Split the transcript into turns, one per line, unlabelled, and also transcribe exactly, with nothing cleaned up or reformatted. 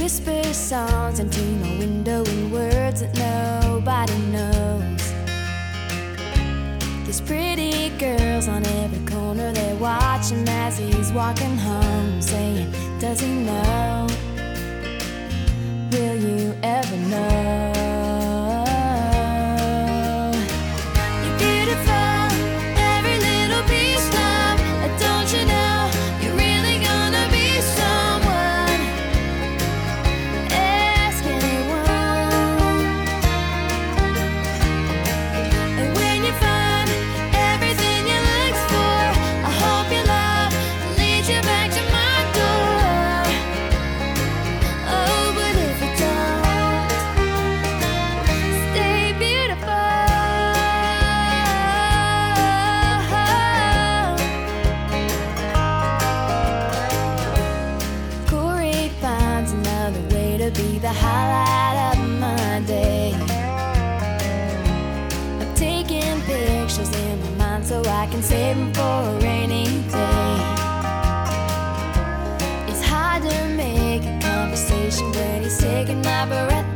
whisper songs into my window in words that nobody knows. There's pretty girls on every corner, they watch him as he's walking home, saying, does he know? Will you ever know? You're beautiful, every little piece, love. Don't you know you're really gonna be someone? Ask anyone. And when you find everything you look for, I hope your love leads you back to my door. Oh, but if it don't, stay beautiful. Corey finds another way to be the highlight of my day. I'm taking pictures in my mind so I can save them for a rainy day. It's hard to make a conversation when he's taking my breath